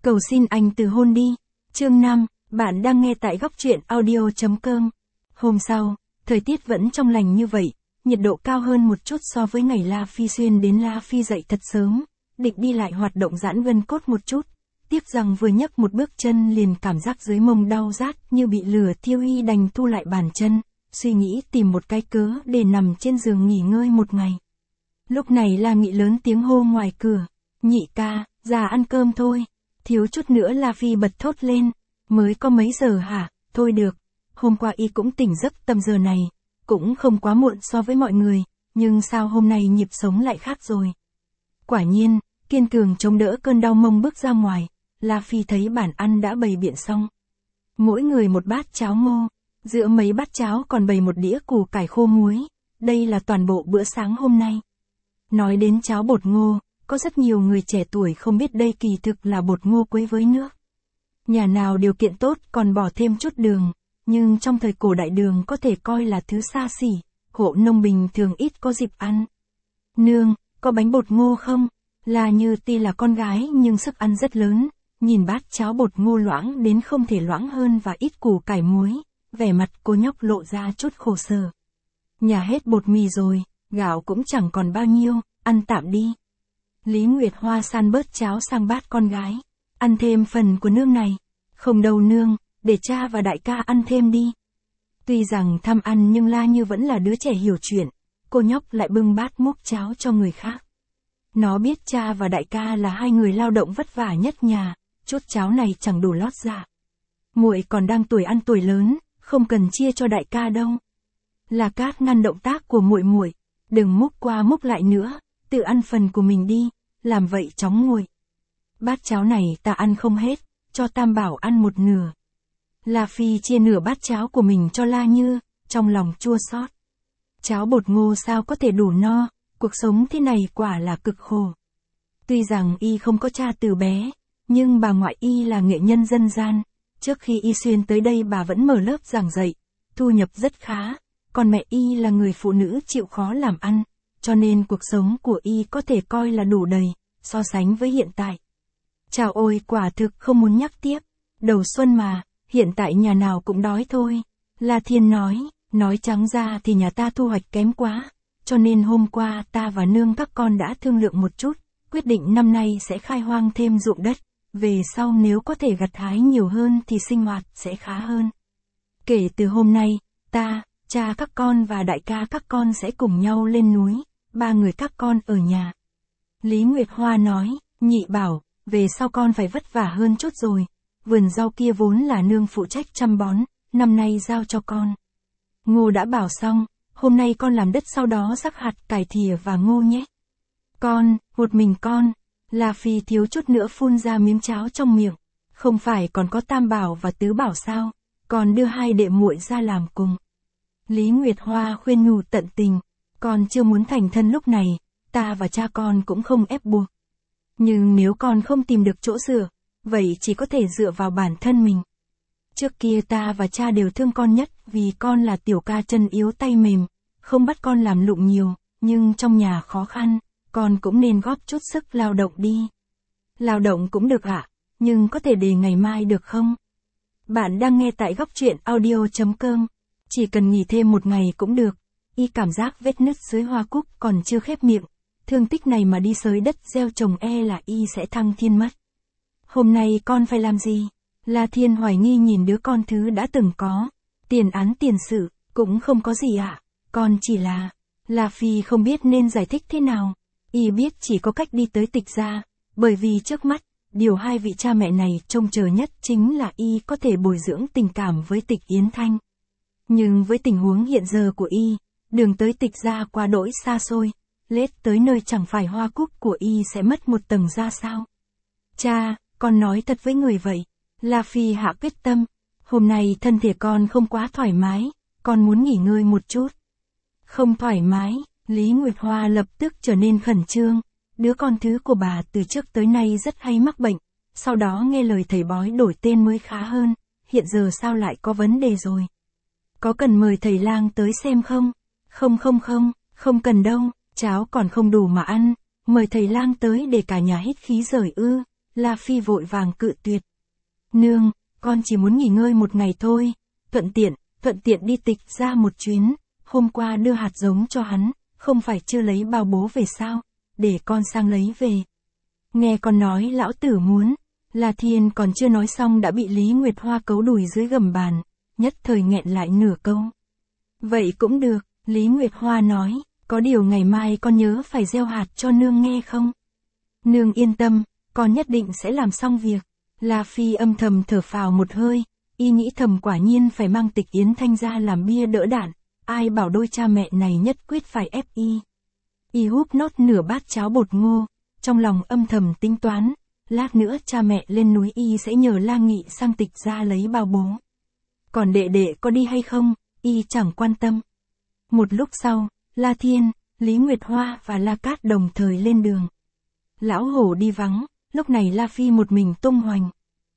Cầu xin anh từ hôn đi. Chương 5, bạn đang nghe tại góc truyện audio.com. Hôm sau, thời tiết vẫn trong lành như vậy, nhiệt độ cao hơn một chút so với ngày La Phi xuyên đến La Phi dậy thật sớm, định đi lại hoạt động giãn gân cốt một chút. Tiếc rằng vừa nhấc một bước chân liền cảm giác dưới mông đau rát như bị lửa thiêu, y đành thu lại bàn chân, suy nghĩ tìm một cái cớ để nằm trên giường nghỉ ngơi một ngày. Lúc này La Nghị lớn tiếng hô ngoài cửa, nhị ca, ra ăn cơm thôi. Thiếu chút nữa La Phi bật thốt lên, mới có mấy giờ hả, thôi được, hôm qua y cũng tỉnh giấc tầm giờ này, cũng không quá muộn so với mọi người, nhưng sao hôm nay nhịp sống lại khác rồi. Quả nhiên, kiên cường chống đỡ cơn đau mông bước ra ngoài, La Phi thấy bàn ăn đã bày biện xong. Mỗi người một bát cháo ngô, giữa mấy bát cháo còn bày một đĩa củ cải khô muối, đây là toàn bộ bữa sáng hôm nay. Nói đến cháo bột ngô, có rất nhiều người trẻ tuổi không biết đây kỳ thực là bột ngô quấy với nước. Nhà nào điều kiện tốt còn bỏ thêm chút đường, nhưng trong thời cổ đại đường có thể coi là thứ xa xỉ, hộ nông bình thường ít có dịp ăn. Nương, có bánh bột ngô không? Là Như tuy là con gái nhưng sức ăn rất lớn, nhìn bát cháo bột ngô loãng đến không thể loãng hơn và ít củ cải muối, vẻ mặt cô nhóc lộ ra chút khổ sở. Nhà hết bột mì rồi, gạo cũng chẳng còn bao nhiêu, ăn tạm đi. Lý Nguyệt Hoa san bớt cháo sang bát con gái. Ăn thêm phần của nương này. Không đâu nương, để cha và đại ca ăn thêm đi. Tuy rằng tham ăn nhưng La Như vẫn là đứa trẻ hiểu chuyện. Cô nhóc lại bưng bát múc cháo cho người khác. Nó biết cha và đại ca là hai người lao động vất vả nhất nhà, chút cháo này chẳng đủ lót dạ. Muội còn đang tuổi ăn tuổi lớn, không cần chia cho đại ca đâu. La Cát ngăn động tác của muội, đừng múc qua múc lại nữa, tự ăn phần của mình đi, làm vậy chóng nguội. Bát cháo này ta ăn không hết, cho Tam Bảo ăn một nửa. La Phi chia nửa bát cháo của mình cho La Như, trong lòng chua xót. Cháo bột ngô sao có thể đủ no, cuộc sống thế này quả là cực khổ. Tuy rằng y không có cha từ bé, nhưng bà ngoại y là nghệ nhân dân gian, trước khi y xuyên tới đây bà vẫn mở lớp giảng dạy, thu nhập rất khá, còn mẹ y là người phụ nữ chịu khó làm ăn, cho nên cuộc sống của y có thể coi là đủ đầy, so sánh với hiện tại. Chào ôi, quả thực không muốn nhắc tiếp, đầu xuân mà, hiện tại nhà nào cũng đói thôi. La Thiên nói trắng ra thì nhà ta thu hoạch kém quá, cho nên hôm qua ta và nương các con đã thương lượng một chút, quyết định năm nay sẽ khai hoang thêm ruộng đất, về sau nếu có thể gặt hái nhiều hơn thì sinh hoạt sẽ khá hơn. Kể từ hôm nay, ta, cha các con và đại ca các con sẽ cùng nhau lên núi, 3 người các con ở nhà. Lý Nguyệt Hoa nói, nhị bảo, về sau con phải vất vả hơn chút rồi, vườn rau kia vốn là nương phụ trách chăm bón, năm nay giao cho con. Ngô đã bảo xong, hôm nay con làm đất sau đó rắc hạt cải thìa và ngô nhé. Con, một mình con, La Phi thiếu chút nữa phun ra miếng cháo trong miệng, không phải còn có Tam Bảo và Tứ Bảo sao, còn đưa hai đệ muội ra làm cùng. Lý Nguyệt Hoa khuyên nhủ tận tình, con chưa muốn thành thân lúc này, ta và cha con cũng không ép buộc. Nhưng nếu con không tìm được chỗ dựa, vậy chỉ có thể dựa vào bản thân mình. Trước kia ta và cha đều thương con nhất vì con là tiểu ca chân yếu tay mềm, không bắt con làm lụng nhiều, nhưng trong nhà khó khăn, con cũng nên góp chút sức lao động đi. Lao động cũng được ạ, nhưng có thể để ngày mai được không? Bạn đang nghe tại góc truyện audio.com. Chỉ cần nghỉ thêm một ngày cũng được. Y cảm giác vết nứt dưới hoa cúc còn chưa khép miệng. Thương tích này mà đi xới đất gieo trồng là y sẽ thăng thiên mất. Hôm nay con phải làm gì? La Thiên hoài nghi nhìn đứa con thứ đã từng có. Tiền án tiền sự, cũng không có gì ạ. Con chỉ là... La Phi không biết nên giải thích thế nào. Y biết chỉ có cách đi tới Tịch gia, bởi vì trước mắt, điều hai vị cha mẹ này trông chờ nhất chính là y có thể bồi dưỡng tình cảm với Tịch Yến Thanh. Nhưng với tình huống hiện giờ của y, đường tới Tịch gia quá đỗi xa xôi, lết tới nơi chẳng phải hoa cúc của y sẽ mất một tầng ra sao. Cha, con nói thật với người vậy. La Phi hạ quyết tâm, hôm nay thân thể con không quá thoải mái, con muốn nghỉ ngơi một chút. Không thoải mái, Lý Nguyệt Hoa lập tức trở nên khẩn trương, đứa con thứ của bà từ trước tới nay rất hay mắc bệnh, sau đó nghe lời thầy bói đổi tên mới khá hơn, hiện giờ sao lại có vấn đề rồi. Có cần mời thầy lang tới xem không? Không cần đâu, cháo còn không đủ mà ăn, mời thầy lang tới để cả nhà hít khí rời ư. La Phi vội vàng cự tuyệt. Nương, con chỉ muốn nghỉ ngơi một ngày thôi, thuận tiện đi Tịch ra một chuyến, hôm qua đưa hạt giống cho hắn, không phải chưa lấy bao bố về sao, để con sang lấy về. Nghe con nói lão tử muốn, La Thiên còn chưa nói xong đã bị Lý Nguyệt Hoa cấu đùi dưới gầm bàn, nhất thời nghẹn lại nửa câu. Vậy cũng được, Lý Nguyệt Hoa nói, có điều ngày mai con nhớ phải gieo hạt cho nương nghe không? Nương yên tâm, con nhất định sẽ làm xong việc. La Phi âm thầm thở phào một hơi, y nghĩ thầm quả nhiên phải mang Tịch Yến Thanh ra làm bia đỡ đạn, ai bảo đôi cha mẹ này nhất quyết phải ép y. Y húp nốt nửa bát cháo bột ngô, trong lòng âm thầm tính toán, lát nữa cha mẹ lên núi y sẽ nhờ La Nghị sang Tịch ra lấy bao bố. Còn đệ đệ có đi hay không, y chẳng quan tâm. Một lúc sau, La Thiên, Lý Nguyệt Hoa và La Cát đồng thời lên đường. Lão hổ đi vắng, lúc này La Phi một mình tung hoành.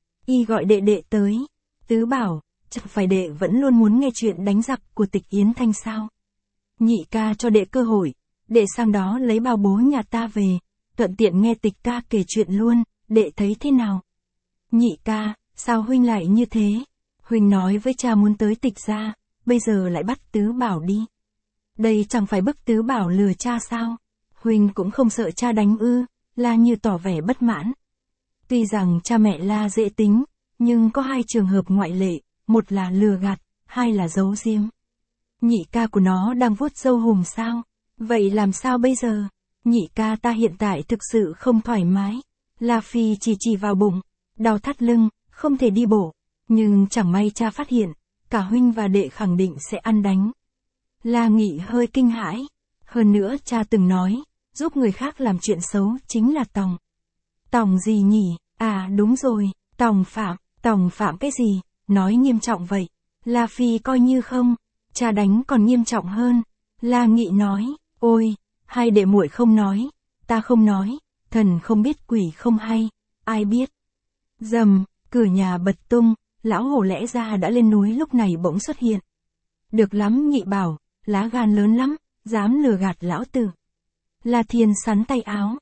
Y gọi đệ đệ tới, tứ bảo, chẳng phải đệ vẫn luôn muốn nghe chuyện đánh giặc của Tịch Yến Thanh sao? Nhị ca cho đệ cơ hội, đệ sang đó lấy bao bố nhà ta về, thuận tiện nghe Tịch ca kể chuyện luôn, đệ thấy thế nào? Nhị ca, sao huynh lại như thế? Huynh nói với cha muốn tới Tịch ra, bây giờ lại bắt tứ bảo đi. Đây chẳng phải bức tứ bảo lừa cha sao? Huynh cũng không sợ cha đánh ư? La Như tỏ vẻ bất mãn. Tuy rằng cha mẹ La dễ tính, nhưng có hai trường hợp ngoại lệ, một là lừa gạt, hai là giấu giếm. Nhị ca của nó đang vuốt râu hùm sao? Vậy làm sao bây giờ? Nhị ca ta hiện tại thực sự không thoải mái. La Phi chỉ vào bụng, đau thắt lưng, không thể đi bộ. Nhưng chẳng may cha phát hiện, cả huynh và đệ khẳng định sẽ ăn đánh. La Nghị hơi kinh hãi. Hơn nữa cha từng nói, giúp người khác làm chuyện xấu chính là tòng. Tòng gì nhỉ? À đúng rồi, tòng phạm cái gì? Nói nghiêm trọng vậy. La Phi coi như không, cha đánh còn nghiêm trọng hơn. La Nghị nói, ôi, hai đệ muội không nói, ta không nói, thần không biết quỷ không hay, ai biết. Dầm, cửa nhà bật tung, lão hổ lẽ ra đã lên núi lúc này bỗng xuất hiện. Được lắm Nhị bảo, lá gan lớn lắm, dám lừa gạt lão tử. La Thiên sắn tay áo.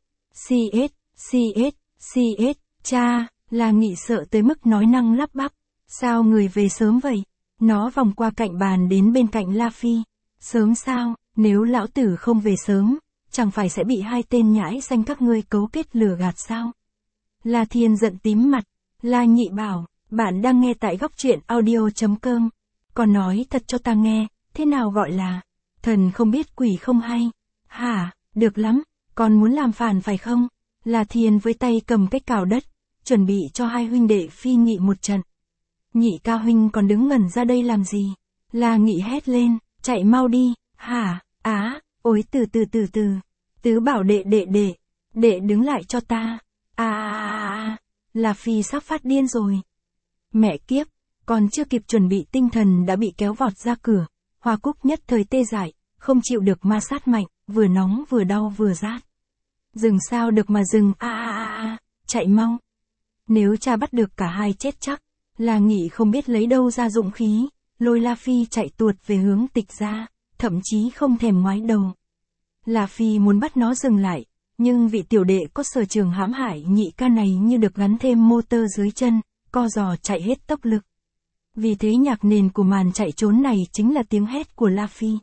CS, cha, La Nghị sợ tới mức nói năng lắp bắp. Sao người về sớm vậy? Nó vòng qua cạnh bàn đến bên cạnh La Phi. Sớm sao, nếu lão tử không về sớm, chẳng phải sẽ bị hai tên nhãi xanh các ngươi cấu kết lừa gạt sao? La Thiên giận tím mặt. La Nhị bảo, bạn đang nghe tại góc truyện audio.com. Còn nói thật cho ta nghe, thế nào gọi là thần không biết quỷ không hay? Hả, được lắm, con muốn làm phản phải không? La Thiên với tay cầm cái cào đất, chuẩn bị cho hai huynh đệ phi nghị một trận. Nhị ca huynh còn đứng ngẩn ra đây làm gì? La Nghị hét lên, chạy mau đi, hả, ôi từ từ, tứ bảo đệ đứng lại cho ta, La Phi sắp phát điên rồi. Mẹ kiếp, còn chưa kịp chuẩn bị tinh thần đã bị kéo vọt ra cửa, Hoa Cúc nhất thời tê dại, không chịu được ma sát mạnh, vừa nóng vừa đau vừa rát. Dừng sao được mà dừng, chạy mau. Nếu cha bắt được cả hai chết chắc. La Nghị không biết lấy đâu ra dũng khí, lôi La Phi chạy tuột về hướng Tịch ra, thậm chí không thèm ngoái đầu. La Phi muốn bắt nó dừng lại, nhưng vị tiểu đệ có sở trường hãm hại nhị ca này như được gắn thêm motor dưới chân, co giò chạy hết tốc lực. Vì thế nhạc nền của màn chạy trốn này chính là tiếng hét của La Phi.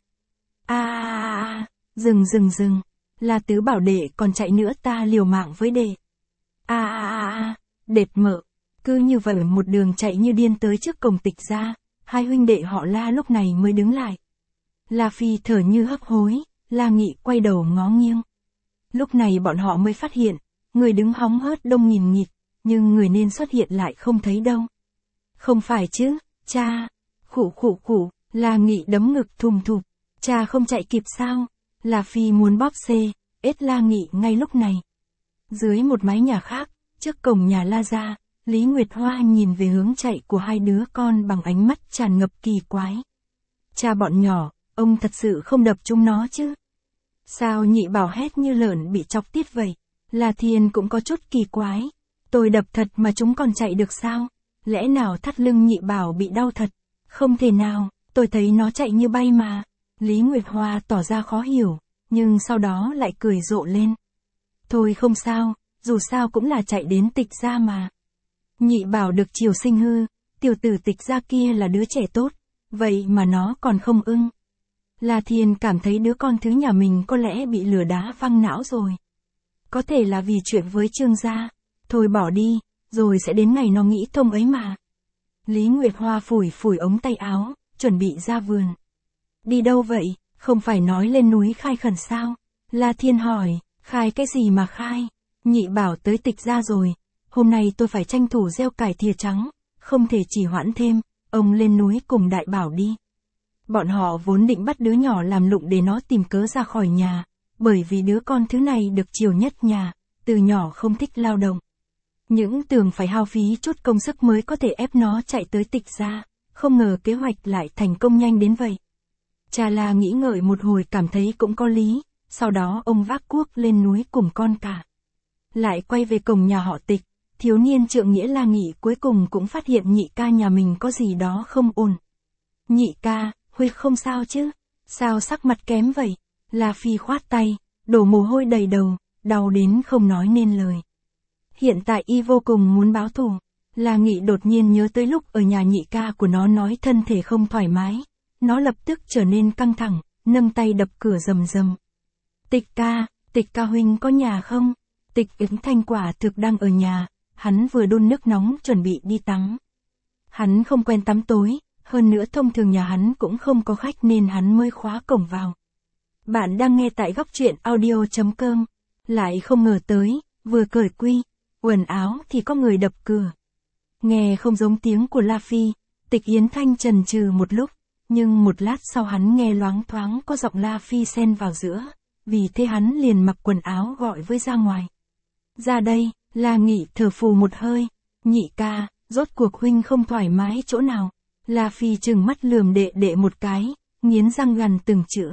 Dừng, La Tứ bảo đệ còn chạy nữa ta liều mạng với đệ. Đệt mợ. Cứ như vậy một đường chạy như điên tới trước cổng Tịch ra, hai huynh đệ họ La lúc này mới đứng lại. La Phi thở như hấp hối, La Nghị quay đầu ngó nghiêng. Lúc này bọn họ mới phát hiện, người đứng hóng hớt đông nghìn nghịt, nhưng người nên xuất hiện lại không thấy đâu. Không phải chứ, cha. Khụ, La Nghị đấm ngực thùm thụp. Cha không chạy kịp sao? La Phi muốn bóp ết La Nghị ngay lúc này. Dưới một mái nhà khác, trước cổng nhà La gia, Lý Nguyệt Hoa nhìn về hướng chạy của hai đứa con bằng ánh mắt tràn ngập kỳ quái. Cha bọn nhỏ, ông thật sự không đập chúng nó chứ? Sao Nhị bảo hét như lợn bị chọc tiết vậy? La Thiên cũng có chút kỳ quái. Tôi đập thật mà chúng còn chạy được sao? Lẽ nào thắt lưng Nhị bảo bị đau thật? Không thể nào, tôi thấy nó chạy như bay mà. Lý Nguyệt Hoa tỏ ra khó hiểu, nhưng sau đó lại cười rộ lên. Thôi không sao, dù sao cũng là chạy đến Tịch gia mà. Nhị bảo được chiều sinh hư, tiểu tử Tịch gia kia là đứa trẻ tốt, vậy mà nó còn không ưng. La Thiên cảm thấy đứa con thứ nhà mình có lẽ bị lửa đá văng não rồi. Có thể là vì chuyện với Trương gia, thôi bỏ đi, rồi sẽ đến ngày nó nghĩ thông ấy mà. Lý Nguyệt Hoa phủi phủi ống tay áo, chuẩn bị ra vườn. Đi đâu vậy, không phải nói lên núi khai khẩn sao? La Thiên hỏi, khai cái gì mà khai? Nhị bảo tới Tịch gia rồi, hôm nay tôi phải tranh thủ gieo cải thìa trắng, không thể trì hoãn thêm, ông lên núi cùng đại bảo đi. Bọn họ vốn định bắt đứa nhỏ làm lụng để nó tìm cớ ra khỏi nhà, bởi vì đứa con thứ này được chiều nhất nhà, từ nhỏ không thích lao động. Những tưởng phải hao phí chút công sức mới có thể ép nó chạy tới Tịch gia, không ngờ kế hoạch lại thành công nhanh đến vậy. Cha La nghĩ ngợi một hồi cảm thấy cũng có lý, sau đó ông vác cuốc lên núi cùng con cả. Lại quay về cổng nhà họ Tịch, thiếu niên trượng nghĩa La Nghị cuối cùng cũng phát hiện nhị ca nhà mình có gì đó không ổn. Nhị ca, Huy không sao chứ? Sao sắc mặt kém vậy? La Phi khoát tay, đổ mồ hôi đầy đầu, đau đến không nói nên lời. Hiện tại y vô cùng muốn báo thù. La Nghị đột nhiên nhớ tới lúc ở nhà nhị ca của nó nói thân thể không thoải mái. Nó lập tức trở nên căng thẳng, nâng tay đập cửa rầm rầm. Tịch ca huynh có nhà không? Tịch Yến Thanh quả thực đang ở nhà, hắn vừa đun nước nóng chuẩn bị đi tắm. Hắn không quen tắm tối, hơn nữa thông thường nhà hắn cũng không có khách nên hắn mới khóa cổng vào. Bạn đang nghe tại góc truyện audio.com, lại không ngờ tới, vừa cởi quần áo thì có người đập cửa. Nghe không giống tiếng của La Phi, Tịch Yến Thanh chần chừ một lúc, nhưng một lát sau hắn nghe loáng thoáng có giọng La Phi xen vào giữa, vì thế hắn liền mặc quần áo gọi với ra ngoài. Ra đây, La Nghị thở phù một hơi, nhị ca, rốt cuộc huynh không thoải mái chỗ nào. La Phi trừng mắt lườm đệ một cái, nghiến răng gằn từng chữ.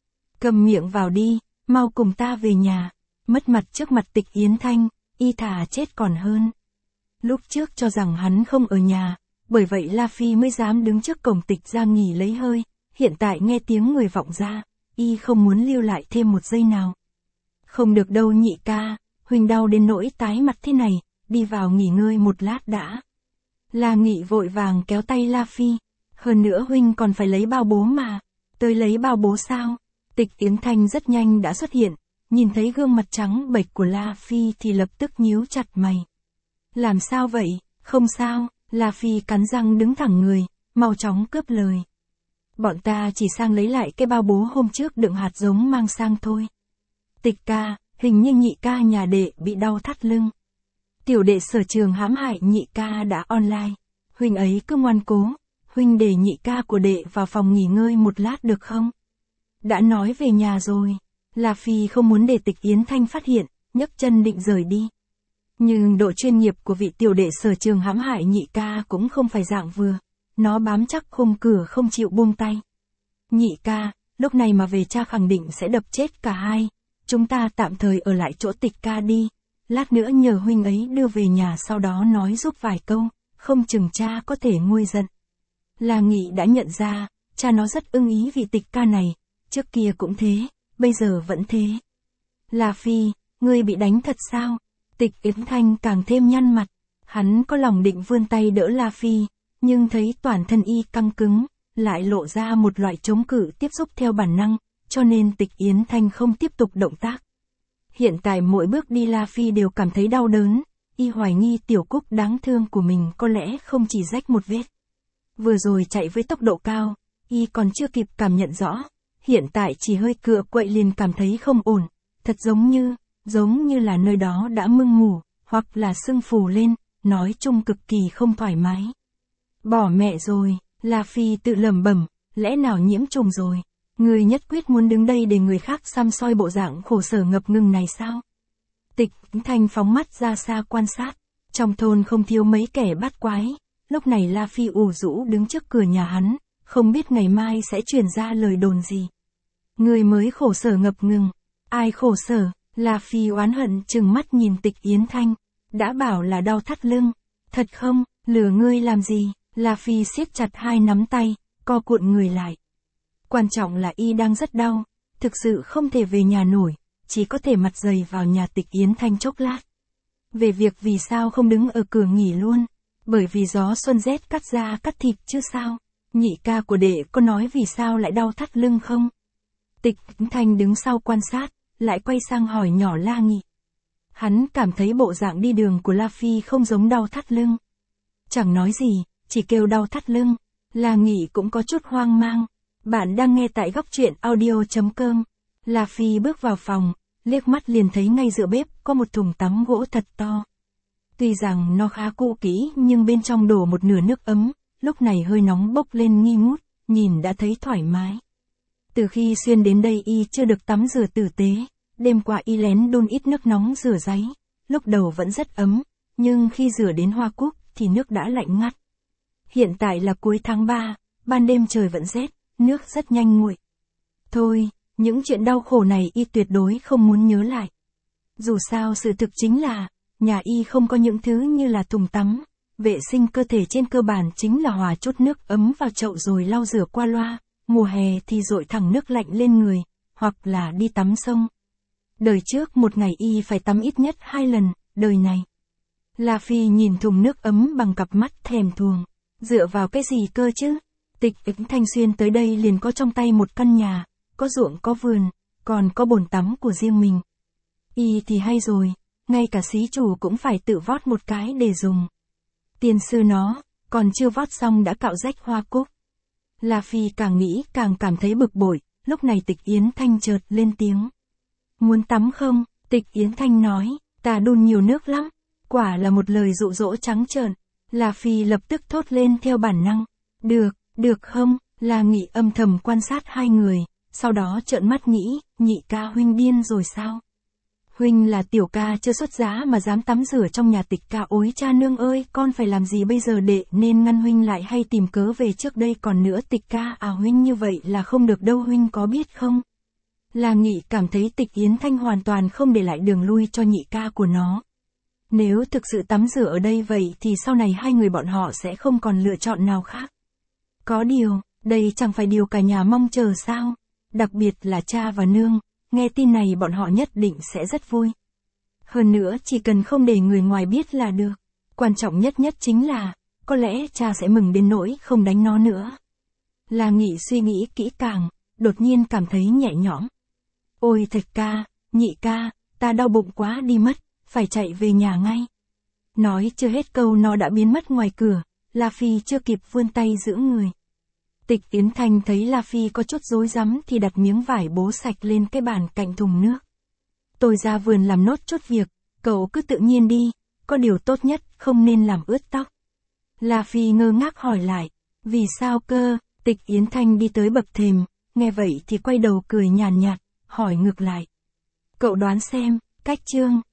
Cầm miệng vào đi, mau cùng ta về nhà, mất mặt trước mặt Tịch Yến Thanh, y thà chết còn hơn. Lúc trước cho rằng hắn không ở nhà, bởi vậy La Phi mới dám đứng trước cổng Tịch gia nghỉ lấy hơi, hiện tại nghe tiếng người vọng ra, y không muốn lưu lại thêm một giây nào. Không được đâu nhị ca, huynh đau đến nỗi tái mặt thế này, đi vào nghỉ ngơi một lát đã. La Nghị vội vàng kéo tay La Phi, hơn nữa huynh còn phải lấy bao bố mà, tới lấy bao bố sao? Tịch Yến Thanh rất nhanh đã xuất hiện, nhìn thấy gương mặt trắng bệch của La Phi thì lập tức nhíu chặt mày. Làm sao vậy, không sao, La Phi cắn răng đứng thẳng người, mau chóng cướp lời. Bọn ta chỉ sang lấy lại cái bao bố hôm trước đựng hạt giống mang sang thôi. Tịch ca, hình như nhị ca nhà đệ bị đau thắt lưng. Tiểu đệ Sở Trường hãm hại nhị ca đã online. Huynh ấy cứ ngoan cố, huynh để nhị ca của đệ vào phòng nghỉ ngơi một lát được không? Đã nói về nhà rồi. La Phi không muốn để Tịch Yến Thanh phát hiện, nhấc chân định rời đi. Nhưng độ chuyên nghiệp của vị tiểu đệ Sở Trường hãm hại nhị ca cũng không phải dạng vừa. Nó bám chắc khung cửa không chịu buông tay. Nhị ca, lúc này mà về cha khẳng định sẽ đập chết cả hai. Chúng ta tạm thời ở lại chỗ Tịch ca đi. Lát nữa nhờ huynh ấy đưa về nhà sau đó nói giúp vài câu, không chừng cha có thể nguôi giận. La Nghị đã nhận ra, cha nó rất ưng ý vị Tịch ca này, trước kia cũng thế, bây giờ vẫn thế. La Phi, ngươi bị đánh thật sao? Tịch Yến Thanh càng thêm nhăn mặt, hắn có lòng định vươn tay đỡ La Phi, nhưng thấy toàn thân y căng cứng, lại lộ ra một loại chống cự tiếp xúc theo bản năng, cho nên Tịch Yến Thanh không tiếp tục động tác. Hiện tại mỗi bước đi La Phi đều cảm thấy đau đớn, y hoài nghi tiểu Cúc đáng thương của mình có lẽ không chỉ rách một vết. Vừa rồi chạy với tốc độ cao, y còn chưa kịp cảm nhận rõ, hiện tại chỉ hơi cựa quậy liền cảm thấy không ổn, thật giống như là nơi đó đã mưng mủ, hoặc là sưng phù lên, nói chung cực kỳ không thoải mái. Bỏ mẹ rồi, La Phi tự lẩm bẩm, lẽ nào nhiễm trùng rồi? Người nhất quyết muốn đứng đây để người khác xăm soi bộ dạng khổ sở ngập ngừng này sao? Tịch Thanh phóng mắt ra xa quan sát, trong thôn không thiếu mấy kẻ bắt quái, lúc này La Phi ủ rũ đứng trước cửa nhà hắn, không biết ngày mai sẽ truyền ra lời đồn gì. Người mới khổ sở ngập ngừng, ai khổ sở? La Phi oán hận trừng mắt nhìn Tịch Yến Thanh, đã bảo là đau thắt lưng, thật không, lừa ngươi làm gì? La Phi siết chặt hai nắm tay, co cuộn người lại. Quan trọng là y đang rất đau, thực sự không thể về nhà nổi, chỉ có thể mặt dày vào nhà Tịch Yến Thanh chốc lát. về việc vì sao không đứng ở cửa nghỉ luôn. Bởi vì gió xuân rét cắt da cắt thịt chứ sao. Nhị ca của đệ có nói vì sao lại đau thắt lưng không? Tịch Yến Thanh đứng sau quan sát, lại quay sang hỏi nhỏ La Nghị. Hắn cảm thấy bộ dạng đi đường của La Phi không giống đau thắt lưng. Chẳng nói gì, chỉ kêu đau thắt lưng. La Nghị cũng có chút hoang mang. Bạn đang nghe tại góc truyện audio.com. La Phi bước vào phòng, liếc mắt liền thấy ngay giữa bếp có một thùng tắm gỗ thật to. Tuy rằng nó khá cũ kỹ nhưng bên trong đổ một nửa nước ấm, lúc này hơi nóng bốc lên nghi ngút, nhìn đã thấy thoải mái. Từ khi xuyên đến đây y chưa được tắm rửa tử tế, đêm qua y lén đun ít nước nóng rửa ráy, lúc đầu vẫn rất ấm, nhưng khi rửa đến hoa cúc thì nước đã lạnh ngắt. Hiện tại là cuối tháng 3, ban đêm trời vẫn rét, nước rất nhanh nguội. Thôi, những chuyện đau khổ này y tuyệt đối không muốn nhớ lại. Dù sao sự thực chính là, nhà y không có những thứ như là thùng tắm, vệ sinh cơ thể trên cơ bản chính là hòa chút nước ấm vào chậu rồi lau rửa qua loa, mùa hè thì dội thẳng nước lạnh lên người, hoặc là đi tắm sông. Đời trước một ngày y phải tắm ít nhất 2 lần, đời này. La Phi nhìn thùng nước ấm bằng cặp mắt thèm thuồng. Dựa vào cái gì cơ chứ? Tịch Yến Thanh xuyên tới đây liền có trong tay một căn nhà, có ruộng có vườn, còn có bồn tắm của riêng mình. Y thì hay rồi, ngay cả xí chủ cũng phải tự vót một cái để dùng. Tiên sư nó, còn chưa vót xong đã cạo rách hoa cúc. La Phi càng nghĩ càng cảm thấy bực bội, lúc này Tịch Yến Thanh chợt lên tiếng. Muốn tắm không? Tịch Yến Thanh nói, ta đun nhiều nước lắm. Quả là một lời dụ dỗ trắng trợn. La Phi lập tức thốt lên theo bản năng. Được không? La Nghị âm thầm quan sát hai người, sau đó trợn mắt nghĩ, nhị ca huynh điên rồi sao? Huynh là tiểu ca chưa xuất giá mà dám tắm rửa trong nhà Tịch ca, ối cha nương ơi, con phải làm gì bây giờ đệ nên ngăn huynh lại hay tìm cớ về trước đây, còn nữa Tịch ca huynh như vậy là không được đâu, huynh có biết không? La Nghị cảm thấy Tịch Yến Thanh hoàn toàn không để lại đường lui cho nhị ca của nó. Nếu thực sự tắm rửa ở đây vậy thì sau này hai người bọn họ sẽ không còn lựa chọn nào khác. Có điều, đây chẳng phải điều cả nhà mong chờ sao? Đặc biệt là cha và nương, nghe tin này bọn họ nhất định sẽ rất vui. Hơn nữa chỉ cần không để người ngoài biết là được. Quan trọng nhất chính là, có lẽ cha sẽ mừng đến nỗi không đánh nó nữa. La Nghị suy nghĩ kỹ càng, đột nhiên cảm thấy nhẹ nhõm. Ôi Thạch ca, nhị ca, ta đau bụng quá đi mất, phải chạy về nhà ngay. Nói chưa hết câu nó đã biến mất ngoài cửa, La Phi chưa kịp vươn tay giữ người. Tịch Yến Thanh thấy La Phi có chút rối rắm thì đặt miếng vải bố sạch lên cái bàn cạnh thùng nước. Tôi ra vườn làm nốt chút việc, cậu cứ tự nhiên đi, có điều tốt nhất không nên làm ướt tóc. La Phi ngơ ngác hỏi lại, vì sao cơ? Tịch Yến Thanh đi tới bậc thềm, nghe vậy thì quay đầu cười nhàn nhạt, hỏi ngược lại. Cậu đoán xem, cách chương